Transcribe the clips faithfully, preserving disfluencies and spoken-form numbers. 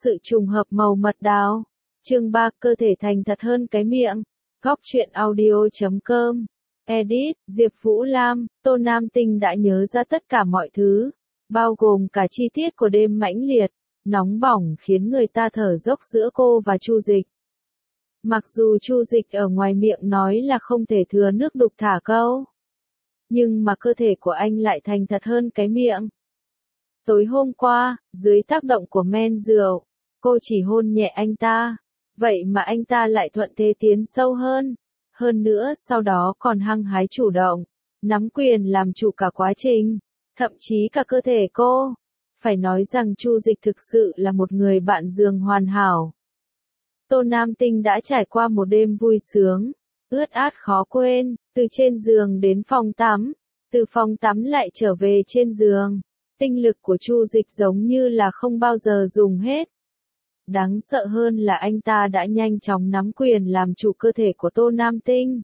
Sự trùng hợp màu mật đào. Chương ba, cơ thể thành thật hơn cái miệng. Góc truyện audio chấm com. Edit, Diệp Vũ Lam. Tô Nam Tinh đã nhớ ra tất cả mọi thứ, bao gồm cả chi tiết của đêm mãnh liệt, nóng bỏng khiến người ta thở dốc giữa cô và Chu Dịch. Mặc dù Chu Dịch ở ngoài miệng nói là không thể thừa nước đục thả câu, nhưng mà cơ thể của anh lại thành thật hơn cái miệng. Tối hôm qua, dưới tác động của men rượu, cô chỉ hôn nhẹ anh ta, vậy mà anh ta lại thuận thế tiến sâu hơn. Hơn nữa sau đó còn hăng hái chủ động, nắm quyền làm chủ cả quá trình, thậm chí cả cơ thể cô. Phải nói rằng Chu Dịch thực sự là một người bạn giường hoàn hảo. Tô Nam Tinh đã trải qua một đêm vui sướng, ướt át khó quên, từ trên giường đến phòng tắm, từ phòng tắm lại trở về trên giường. Tinh lực của Chu Dịch giống như là không bao giờ dùng hết. Đáng sợ hơn là anh ta đã nhanh chóng nắm quyền làm chủ cơ thể của Tô Nam Tinh.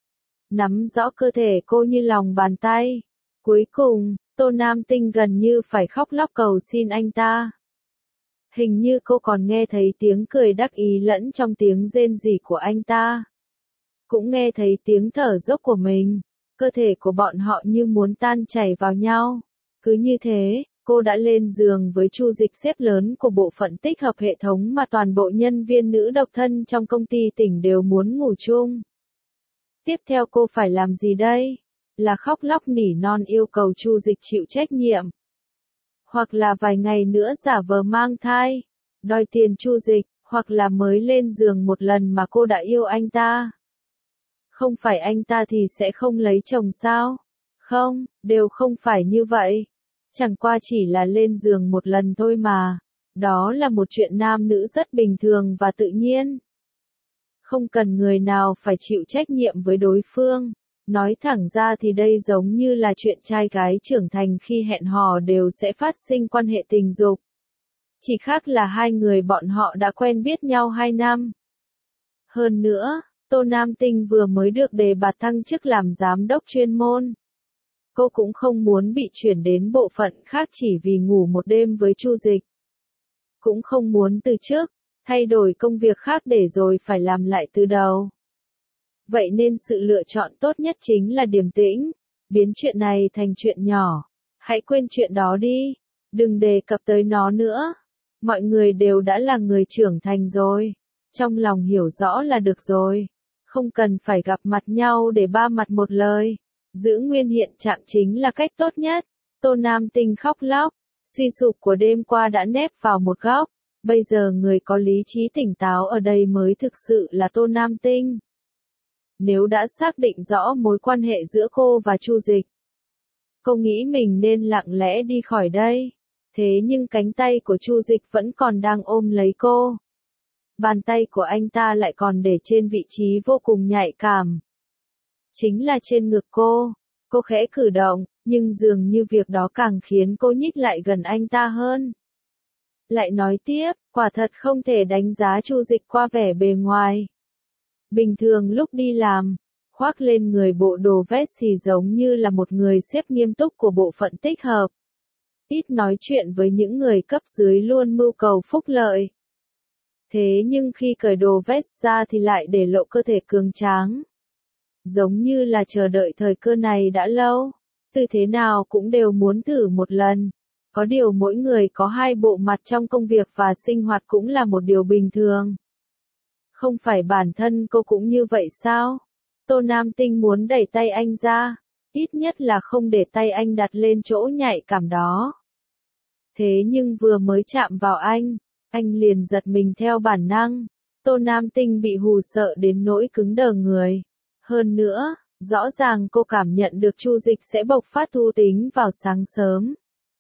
Nắm rõ cơ thể cô như lòng bàn tay. Cuối cùng, Tô Nam Tinh gần như phải khóc lóc cầu xin anh ta. Hình như cô còn nghe thấy tiếng cười đắc ý lẫn trong tiếng rên rỉ của anh ta. Cũng nghe thấy tiếng thở dốc của mình. Cơ thể của bọn họ như muốn tan chảy vào nhau. Cứ như thế, cô đã lên giường với Chu Dịch, xếp lớn của bộ phận tích hợp hệ thống mà toàn bộ nhân viên nữ độc thân trong công ty tỉnh đều muốn ngủ chung. Tiếp theo cô phải làm gì đây? Là khóc lóc nỉ non yêu cầu Chu Dịch chịu trách nhiệm. Hoặc là vài ngày nữa giả vờ mang thai, đòi tiền Chu Dịch, hoặc là mới lên giường một lần mà cô đã yêu anh ta. Không phải anh ta thì sẽ không lấy chồng sao? Không, đều không phải như vậy. Chẳng qua chỉ là lên giường một lần thôi mà. Đó là một chuyện nam nữ rất bình thường và tự nhiên. Không cần người nào phải chịu trách nhiệm với đối phương. Nói thẳng ra thì đây giống như là chuyện trai gái trưởng thành khi hẹn hò đều sẽ phát sinh quan hệ tình dục. Chỉ khác là hai người bọn họ đã quen biết nhau hai năm. Hơn nữa, Tô Nam Tinh vừa mới được đề bạt thăng chức làm giám đốc chuyên môn. Cô cũng không muốn bị chuyển đến bộ phận khác chỉ vì ngủ một đêm với Chu Dịch. Cũng không muốn từ chức, thay đổi công việc khác để rồi phải làm lại từ đầu. Vậy nên sự lựa chọn tốt nhất chính là điềm tĩnh, biến chuyện này thành chuyện nhỏ. Hãy quên chuyện đó đi, đừng đề cập tới nó nữa. Mọi người đều đã là người trưởng thành rồi, trong lòng hiểu rõ là được rồi. Không cần phải gặp mặt nhau để ba mặt một lời. Giữ nguyên hiện trạng chính là cách tốt nhất. Tô Nam Tinh khóc lóc, suy sụp của đêm qua đã nép vào một góc. Bây giờ người có lý trí tỉnh táo ở đây mới thực sự là Tô Nam Tinh. Nếu đã xác định rõ mối quan hệ giữa cô và Chu Dịch, cô nghĩ mình nên lặng lẽ đi khỏi đây. Thế nhưng cánh tay của Chu Dịch vẫn còn đang ôm lấy cô. Bàn tay của anh ta lại còn để trên vị trí vô cùng nhạy cảm. Chính là trên ngực cô. Cô khẽ cử động, nhưng dường như việc đó càng khiến cô nhích lại gần anh ta hơn. Lại nói tiếp, quả thật không thể đánh giá Chu Dịch qua vẻ bề ngoài. Bình thường lúc đi làm, khoác lên người bộ đồ vest thì giống như là một người sếp nghiêm túc của bộ phận tích hợp. Ít nói chuyện với những người cấp dưới luôn mưu cầu phúc lợi. Thế nhưng khi cởi đồ vest ra thì lại để lộ cơ thể cường tráng. Giống như là chờ đợi thời cơ này đã lâu, từ thế nào cũng đều muốn thử một lần. Có điều mỗi người có hai bộ mặt trong công việc và sinh hoạt cũng là một điều bình thường. Không phải bản thân cô cũng như vậy sao? Tô Nam Tinh muốn đẩy tay anh ra, ít nhất là không để tay anh đặt lên chỗ nhạy cảm đó. Thế nhưng vừa mới chạm vào anh, anh liền giật mình theo bản năng. Tô Nam Tinh bị hù sợ đến nỗi cứng đờ người. Hơn nữa, rõ ràng cô cảm nhận được Chu Dịch sẽ bộc phát thú tính vào sáng sớm.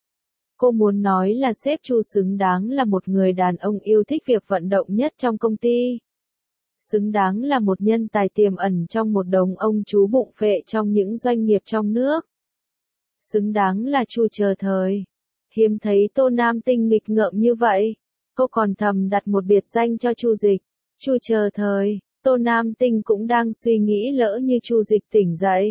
Cô muốn nói là sếp Chu xứng đáng là một người đàn ông yêu thích việc vận động nhất trong công ty. Xứng đáng là một nhân tài tiềm ẩn trong một đống ông chú bụng phệ trong những doanh nghiệp trong nước. Xứng đáng là Chu chờ thời. Hiếm thấy Tô Nam Tinh nghịch ngợm như vậy. Cô còn thầm đặt một biệt danh cho Chu Dịch, Chu chờ thời. Tô Nam Tinh cũng đang suy nghĩ lỡ như Chu Dịch tỉnh dậy.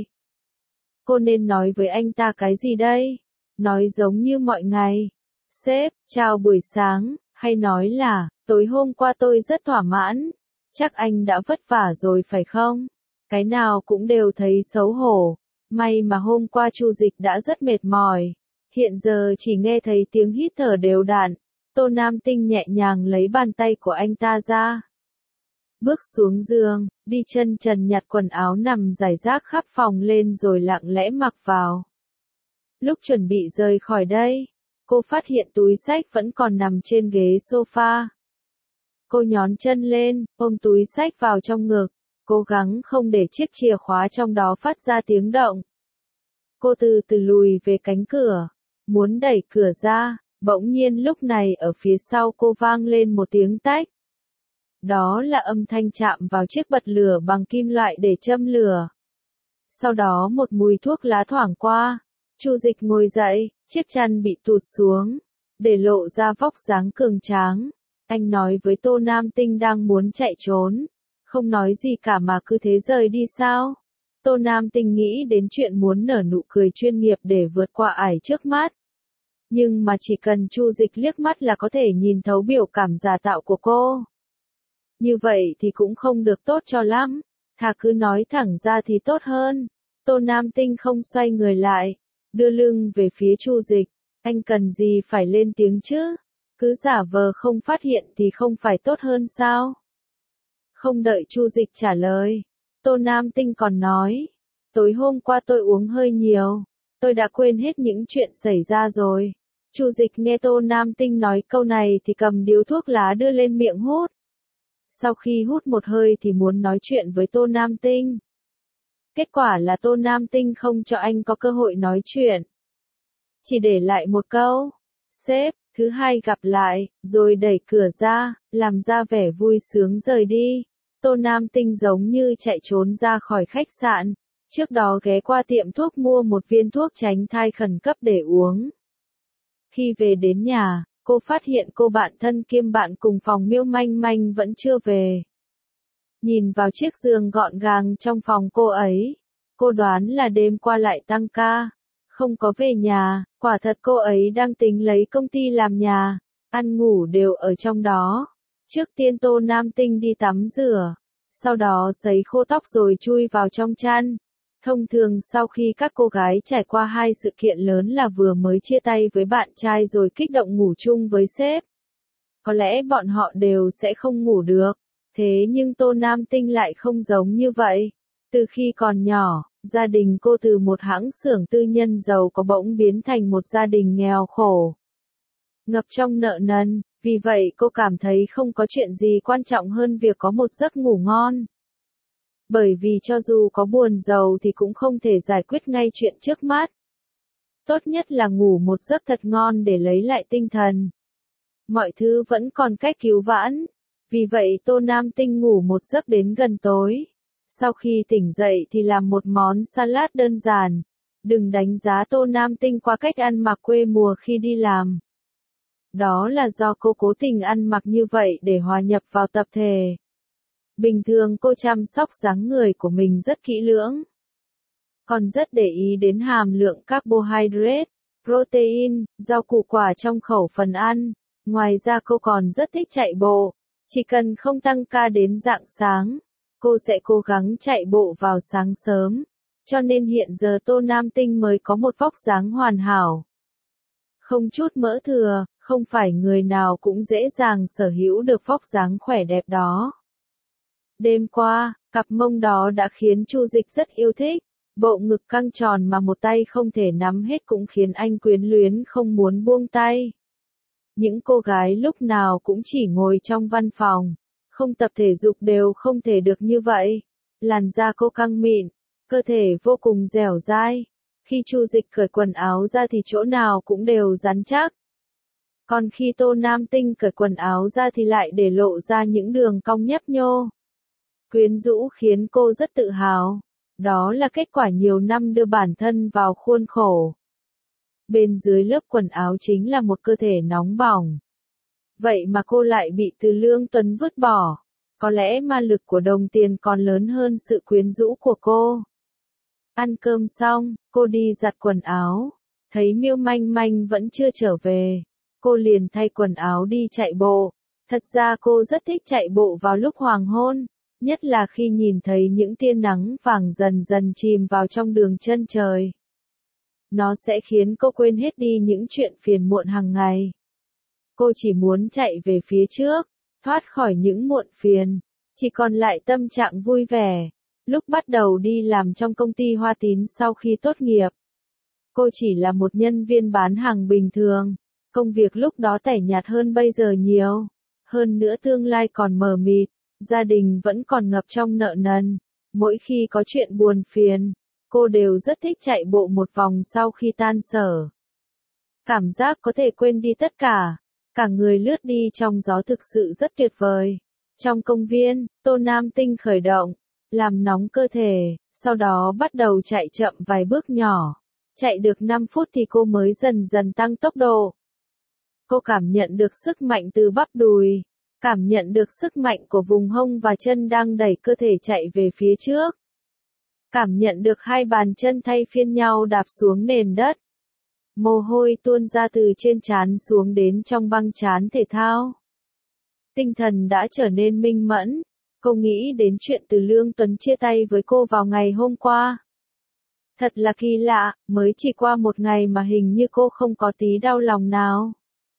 Cô nên nói với anh ta cái gì đây? Nói giống như mọi ngày. Sếp, chào buổi sáng, Hay nói là, tối hôm qua tôi rất thỏa mãn. Chắc anh đã vất vả rồi phải không? Cái nào cũng đều thấy xấu hổ. May mà hôm qua Chu Dịch đã rất mệt mỏi. Hiện giờ chỉ nghe thấy tiếng hít thở đều đặn. Tô Nam Tinh nhẹ nhàng lấy bàn tay của anh ta ra. Bước xuống giường, đi chân trần nhặt quần áo nằm rải rác khắp phòng lên rồi lặng lẽ mặc vào. Lúc chuẩn bị rời khỏi đây, cô phát hiện túi xách vẫn còn nằm trên ghế sofa. Cô nhón chân lên, ôm túi xách vào trong ngực, cố gắng không để chiếc chìa khóa trong đó phát ra tiếng động. Cô từ từ lùi về cánh cửa, muốn đẩy cửa ra, bỗng nhiên lúc này ở phía sau cô vang lên một tiếng tách. Đó là âm thanh chạm vào chiếc bật lửa bằng kim loại để châm lửa. Sau đó một mùi thuốc lá thoảng qua. Chu Dịch ngồi dậy, chiếc chăn bị tụt xuống, để lộ ra vóc dáng cường tráng. Anh nói với Tô Nam Tinh đang muốn chạy trốn. Không nói gì cả mà cứ thế rời đi sao? Tô Nam Tinh nghĩ đến chuyện muốn nở nụ cười chuyên nghiệp để vượt qua ải trước mắt. Nhưng mà chỉ cần Chu Dịch liếc mắt là có thể nhìn thấu biểu cảm giả tạo của cô. Như vậy thì cũng không được tốt cho lắm. Thà cứ nói thẳng ra thì tốt hơn. Tô Nam Tinh không xoay người lại, đưa lưng về phía Chu Dịch. Anh cần gì phải lên tiếng chứ? Cứ giả vờ không phát hiện thì không phải tốt hơn sao? Không đợi Chu Dịch trả lời, Tô Nam Tinh còn nói. Tối hôm qua tôi uống hơi nhiều. Tôi đã quên hết những chuyện xảy ra rồi. Chu Dịch nghe Tô Nam Tinh nói câu này thì cầm điếu thuốc lá đưa lên miệng hút. Sau khi hút một hơi thì muốn nói chuyện với Tô Nam Tinh. Kết quả là Tô Nam Tinh không cho anh có cơ hội nói chuyện. Chỉ để lại một câu, sếp, thứ hai gặp lại, rồi đẩy cửa ra, làm ra vẻ vui sướng rời đi. Tô Nam Tinh giống như chạy trốn ra khỏi khách sạn, trước đó ghé qua tiệm thuốc mua một viên thuốc tránh thai khẩn cấp để uống. Khi về đến nhà, cô phát hiện cô bạn thân kiêm bạn cùng phòng Miêu Manh Manh vẫn chưa về. Nhìn vào chiếc giường gọn gàng trong phòng cô ấy, cô đoán là đêm qua lại tăng ca, không có về nhà, quả thật cô ấy đang tính lấy công ty làm nhà, ăn ngủ đều ở trong đó. Trước tiên Tô Nam Tinh đi tắm rửa, sau đó sấy khô tóc rồi chui vào trong chăn. Thông thường sau khi các cô gái trải qua hai sự kiện lớn là vừa mới chia tay với bạn trai rồi kích động ngủ chung với sếp, có lẽ bọn họ đều sẽ không ngủ được. Thế nhưng Tô Nam Tinh lại không giống như vậy. Từ khi còn nhỏ, gia đình cô từ một hãng xưởng tư nhân giàu có bỗng biến thành một gia đình nghèo khổ, ngập trong nợ nần, vì vậy cô cảm thấy không có chuyện gì quan trọng hơn việc có một giấc ngủ ngon. Bởi vì cho dù có buồn giàu thì cũng không thể giải quyết ngay chuyện trước mắt. Tốt nhất là ngủ một giấc thật ngon để lấy lại tinh thần. Mọi thứ vẫn còn cách cứu vãn. Vì vậy Tô Nam Tinh ngủ một giấc đến gần tối. Sau khi tỉnh dậy thì làm một món salad đơn giản. Đừng đánh giá Tô Nam Tinh qua cách ăn mặc quê mùa khi đi làm. Đó là do cô cố tình ăn mặc như vậy để hòa nhập vào tập thể. Bình thường cô chăm sóc dáng người của mình rất kỹ lưỡng. Còn rất để ý đến hàm lượng carbohydrate, protein, rau củ quả trong khẩu phần ăn. Ngoài ra cô còn rất thích chạy bộ. Chỉ cần không tăng ca đến rạng sáng, cô sẽ cố gắng chạy bộ vào sáng sớm. Cho nên hiện giờ Tô Nam Tinh mới có một vóc dáng hoàn hảo. Không chút mỡ thừa, không phải người nào cũng dễ dàng sở hữu được vóc dáng khỏe đẹp đó. Đêm qua, cặp mông đó đã khiến Chu Dịch rất yêu thích. Bộ ngực căng tròn mà một tay không thể nắm hết cũng khiến anh quyến luyến không muốn buông tay. Những cô gái lúc nào cũng chỉ ngồi trong văn phòng, không tập thể dục đều không thể được như vậy. Làn da cô căng mịn, cơ thể vô cùng dẻo dai. Khi Chu Dịch cởi quần áo ra thì chỗ nào cũng đều rắn chắc. Còn khi Tô Nam Tinh cởi quần áo ra thì lại để lộ ra những đường cong nhấp nhô. Quyến rũ khiến cô rất tự hào. Đó là kết quả nhiều năm đưa bản thân vào khuôn khổ. Bên dưới lớp quần áo chính là một cơ thể nóng bỏng. Vậy mà cô lại bị Từ Lương Tuấn vứt bỏ. Có lẽ ma lực của đồng tiền còn lớn hơn sự quyến rũ của cô. Ăn cơm xong, cô đi giặt quần áo. Thấy Miêu Manh Manh vẫn chưa trở về. cô liền thay quần áo đi chạy bộ. Thật ra cô rất thích chạy bộ vào lúc hoàng hôn, nhất là khi nhìn thấy những tia nắng vàng dần dần chìm vào trong đường chân trời. Nó sẽ khiến cô quên hết đi những chuyện phiền muộn hàng ngày. Cô chỉ muốn chạy về phía trước, thoát khỏi những muộn phiền, chỉ còn lại tâm trạng vui vẻ. Lúc bắt đầu đi làm trong công ty Hoa Tín sau khi tốt nghiệp, cô chỉ là một nhân viên bán hàng bình thường. Công việc lúc đó tẻ nhạt hơn bây giờ nhiều. Hơn nữa tương lai còn mờ mịt, gia đình vẫn còn ngập trong nợ nần. Mỗi khi có chuyện buồn phiền, cô đều rất thích chạy bộ một vòng sau khi tan sở. Cảm giác có thể quên đi tất cả, cả người lướt đi trong gió thực sự rất tuyệt vời. Trong công viên, Tô Nam Tinh khởi động, làm nóng cơ thể, sau đó bắt đầu chạy chậm vài bước nhỏ. Chạy được năm phút thì cô mới dần dần tăng tốc độ. Cô cảm nhận được sức mạnh từ bắp đùi, cảm nhận được sức mạnh của vùng hông và chân đang đẩy cơ thể chạy về phía trước. Cảm nhận được hai bàn chân thay phiên nhau đạp xuống nền đất. Mồ hôi tuôn ra từ trên trán xuống đến trong băng trán thể thao. Tinh thần đã trở nên minh mẫn, cô nghĩ đến chuyện Từ Lương Tuấn chia tay với cô vào ngày hôm qua. Thật là kỳ lạ, mới chỉ qua một ngày mà hình như cô không có tí đau lòng nào.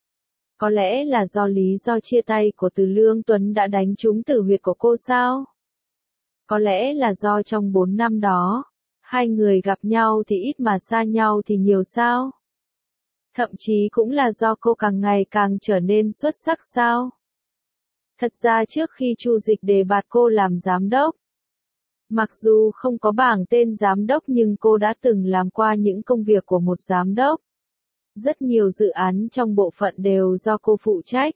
Có lẽ là do lý do chia tay của Từ Lương Tuấn đã đánh trúng tử huyệt của cô sao? Có lẽ là do trong bốn năm đó, hai người gặp nhau thì ít mà xa nhau thì nhiều sao? Thậm chí cũng là do cô càng ngày càng trở nên xuất sắc sao? Thật ra trước khi Chu Dịch đề bạt cô làm giám đốc, mặc dù không có bảng tên giám đốc nhưng cô đã từng làm qua những công việc của một giám đốc. Rất nhiều dự án trong bộ phận đều do cô phụ trách.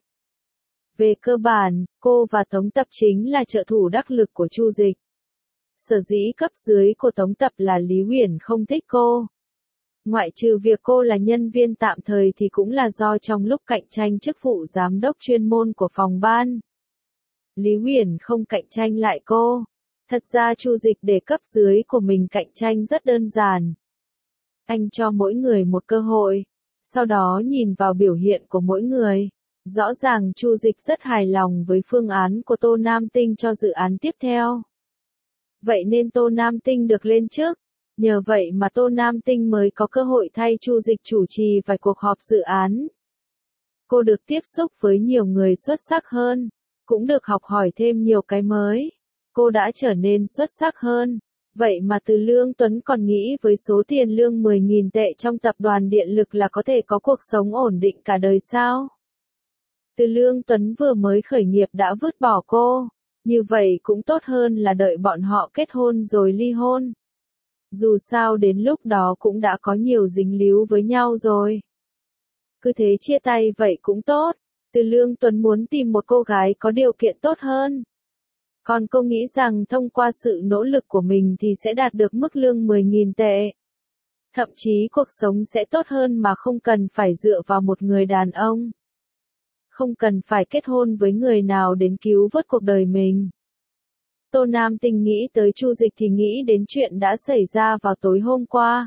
Về cơ bản, cô và Tống Tập chính là trợ thủ đắc lực của Chu Dịch. Sở dĩ cấp dưới của Tống Tập là Lý Uyển không thích cô. Ngoại trừ việc cô là nhân viên tạm thời thì cũng là do trong lúc cạnh tranh chức vụ giám đốc chuyên môn của phòng ban, Lý Uyển không cạnh tranh lại cô. Thật ra Chu Dịch để cấp dưới của mình cạnh tranh rất đơn giản. Anh cho mỗi người một cơ hội, sau đó nhìn vào biểu hiện của mỗi người. Rõ ràng Chu Dịch rất hài lòng với phương án của Tô Nam Tinh cho dự án tiếp theo. Vậy nên Tô Nam Tinh được lên chức. Nhờ vậy mà Tô Nam Tinh mới có cơ hội thay Chu Dịch chủ trì vài cuộc họp dự án. Cô được tiếp xúc với nhiều người xuất sắc hơn, cũng được học hỏi thêm nhiều cái mới. Cô đã trở nên xuất sắc hơn. Vậy mà Từ Lương Tuấn còn nghĩ với số tiền lương mười nghìn tệ trong tập đoàn điện lực là có thể có cuộc sống ổn định cả đời sao? Từ Lương Tuấn vừa mới khởi nghiệp đã vứt bỏ cô. Như vậy cũng tốt hơn là đợi bọn họ kết hôn rồi ly hôn. Dù sao đến lúc đó cũng đã có nhiều dính líu với nhau rồi. Cứ thế chia tay vậy cũng tốt. Từ Lương Tuấn muốn tìm một cô gái có điều kiện tốt hơn. Còn cô nghĩ rằng thông qua sự nỗ lực của mình thì sẽ đạt được mức lương mười nghìn tệ. Thậm chí cuộc sống sẽ tốt hơn mà không cần phải dựa vào một người đàn ông. Không cần phải kết hôn với người nào đến cứu vớt cuộc đời mình. Tô Nam Tinh nghĩ tới Chu Dịch thì nghĩ đến chuyện đã xảy ra vào tối hôm qua.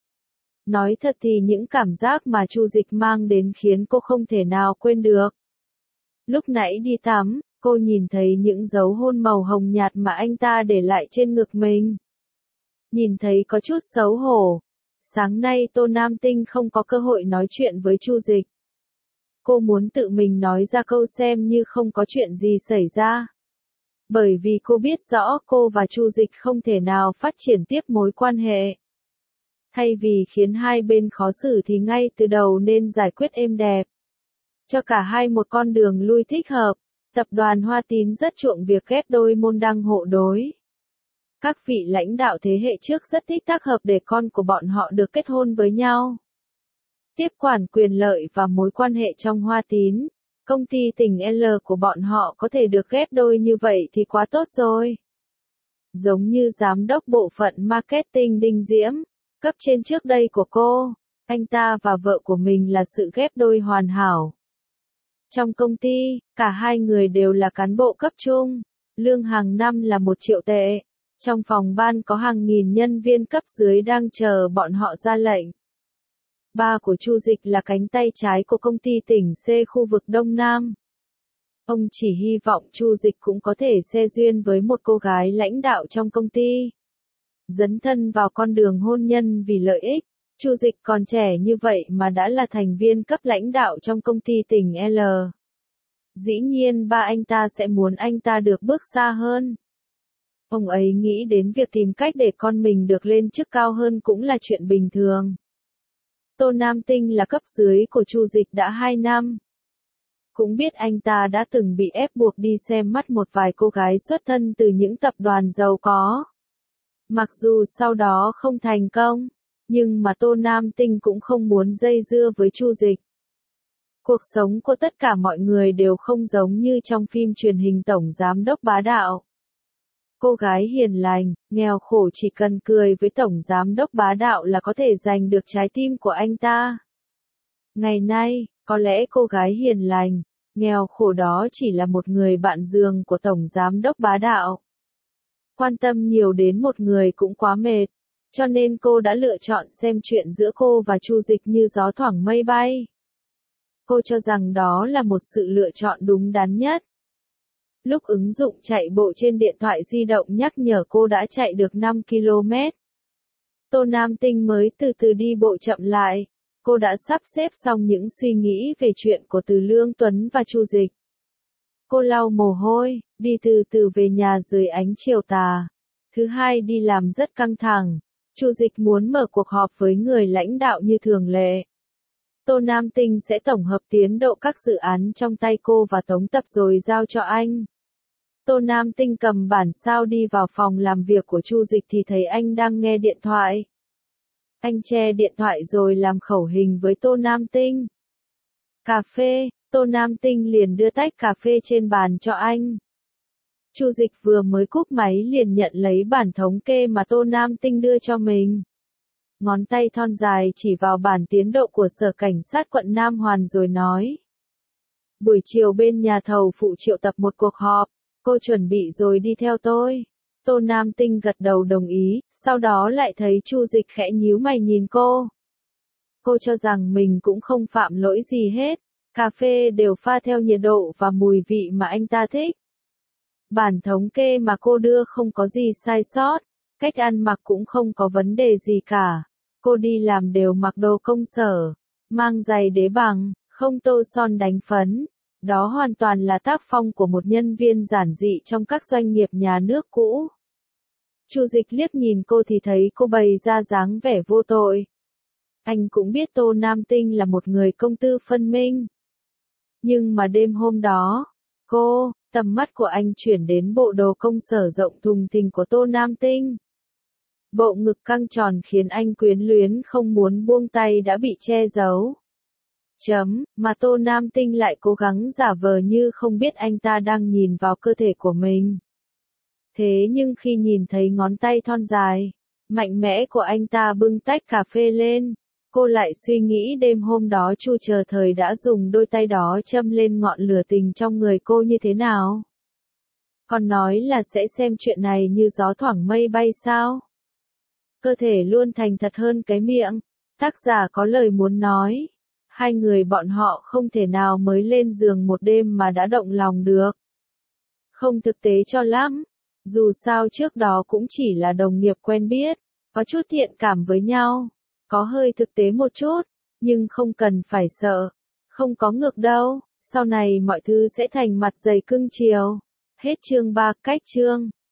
Nói thật thì những cảm giác mà Chu Dịch mang đến khiến cô không thể nào quên được. Lúc nãy đi tắm, cô nhìn thấy những dấu hôn màu hồng nhạt mà anh ta để lại trên ngực mình. Nhìn thấy có chút xấu hổ. Sáng nay Tô Nam Tinh không có cơ hội nói chuyện với Chu Dịch. Cô muốn tự mình nói ra câu xem như không có chuyện gì xảy ra. Bởi vì cô biết rõ cô và Chu Dịch không thể nào phát triển tiếp mối quan hệ. Thay vì khiến hai bên khó xử thì ngay từ đầu nên giải quyết êm đẹp. Cho cả hai một con đường lui thích hợp. Tập đoàn Hoa Tín rất chuộng việc ghép đôi môn đăng hộ đối. Các vị lãnh đạo thế hệ trước rất thích tác hợp để con của bọn họ được kết hôn với nhau. Tiếp quản quyền lợi và mối quan hệ trong Hoa Tín, công ty tỉnh L của bọn họ có thể được ghép đôi như vậy thì quá tốt rồi. Giống như giám đốc bộ phận marketing Đinh Diễm, cấp trên trước đây của cô, anh ta và vợ của mình là sự ghép đôi hoàn hảo. Trong công ty, cả hai người đều là cán bộ cấp trung, lương hàng năm là một triệu tệ. Trong phòng ban có hàng nghìn nhân viên cấp dưới đang chờ bọn họ ra lệnh. Ba của Chu Dịch là cánh tay trái của công ty tỉnh C khu vực Đông Nam. Ông chỉ hy vọng Chu Dịch cũng có thể xe duyên với một cô gái lãnh đạo trong công ty. Dấn thân vào con đường hôn nhân vì lợi ích. Chu Dịch còn trẻ như vậy mà đã là thành viên cấp lãnh đạo trong công ty tỉnh L. Dĩ nhiên ba anh ta sẽ muốn anh ta được bước xa hơn. Ông ấy nghĩ đến việc tìm cách để con mình được lên chức cao hơn cũng là chuyện bình thường. Tô Nam Tinh là cấp dưới của Chu Dịch đã hai năm. Cũng biết anh ta đã từng bị ép buộc đi xem mắt một vài cô gái xuất thân từ những tập đoàn giàu có. Mặc dù sau đó không thành công, nhưng mà Tô Nam Tinh cũng không muốn dây dưa với Chu Dịch. Cuộc sống của tất cả mọi người đều không giống như trong phim truyền hình Tổng Giám đốc bá đạo. Cô gái hiền lành, nghèo khổ chỉ cần cười với Tổng Giám đốc bá đạo là có thể giành được trái tim của anh ta. Ngày nay, có lẽ cô gái hiền lành, nghèo khổ đó chỉ là một người bạn giường của Tổng Giám đốc bá đạo. Quan tâm nhiều đến một người cũng quá mệt, cho nên cô đã lựa chọn xem chuyện giữa cô và Chu Dịch như gió thoảng mây bay. Cô cho rằng đó là một sự lựa chọn đúng đắn nhất. Lúc ứng dụng chạy bộ trên điện thoại di động nhắc nhở cô đã chạy được năm ki lô mét. Tô Nam Tinh mới từ từ đi bộ chậm lại. Cô đã sắp xếp xong những suy nghĩ về chuyện của Từ Lương Tuấn và Chu Dịch. Cô lau mồ hôi, đi từ từ về nhà dưới ánh chiều tà. Thứ hai đi làm rất căng thẳng. Chu Dịch muốn mở cuộc họp với người lãnh đạo như thường lệ. Tô Nam Tinh sẽ tổng hợp tiến độ các dự án trong tay cô và tống tập rồi giao cho anh. Tô Nam Tinh cầm bản sao đi vào phòng làm việc của Chu Dịch thì thấy anh đang nghe điện thoại. Anh che điện thoại rồi làm khẩu hình với Tô Nam Tinh. Cà phê, Tô Nam Tinh liền đưa tách cà phê trên bàn cho anh. Chu Dịch vừa mới cúp máy liền nhận lấy bản thống kê mà Tô Nam Tinh đưa cho mình. Ngón tay thon dài chỉ vào bản tiến độ của Sở Cảnh sát quận Nam Hoàn rồi nói. Buổi chiều bên nhà thầu phụ triệu tập một cuộc họp, cô chuẩn bị rồi đi theo tôi. Tô Nam Tinh gật đầu đồng ý, sau đó lại thấy Chu Dịch khẽ nhíu mày nhìn cô. Cô cho rằng mình cũng không phạm lỗi gì hết, cà phê đều pha theo nhiệt độ và mùi vị mà anh ta thích. Bản thống kê mà cô đưa không có gì sai sót, cách ăn mặc cũng không có vấn đề gì cả. Cô đi làm đều mặc đồ công sở, mang giày đế bằng, không tô son đánh phấn. Đó hoàn toàn là tác phong của một nhân viên giản dị trong các doanh nghiệp nhà nước cũ. Chu Dịch liếc nhìn cô thì thấy cô bày ra dáng vẻ vô tội. Anh cũng biết Tô Nam Tinh là một người công tư phân minh. Nhưng mà đêm hôm đó, cô, tầm mắt của anh chuyển đến bộ đồ công sở rộng thùng thình của Tô Nam Tinh. Bộ ngực căng tròn khiến anh quyến luyến không muốn buông tay đã bị che giấu. Chấm, mà Tô Nam Tinh lại cố gắng giả vờ như không biết anh ta đang nhìn vào cơ thể của mình. Thế nhưng khi nhìn thấy ngón tay thon dài, mạnh mẽ của anh ta bưng tách cà phê lên, cô lại suy nghĩ đêm hôm đó Chu Chờ Thời đã dùng đôi tay đó châm lên ngọn lửa tình trong người cô như thế nào. Còn nói là sẽ xem chuyện này như gió thoảng mây bay sao? Cơ thể luôn thành thật hơn cái miệng, tác giả có lời muốn nói. Hai người bọn họ không thể nào mới lên giường một đêm mà đã động lòng được. Không thực tế cho lắm. Dù sao trước đó cũng chỉ là đồng nghiệp quen biết, có chút thiện cảm với nhau, có hơi thực tế một chút, nhưng không cần phải sợ. Không có ngược đâu, sau này mọi thứ sẽ thành mặt dày cưng chiều. Hết chương ba, cách chương.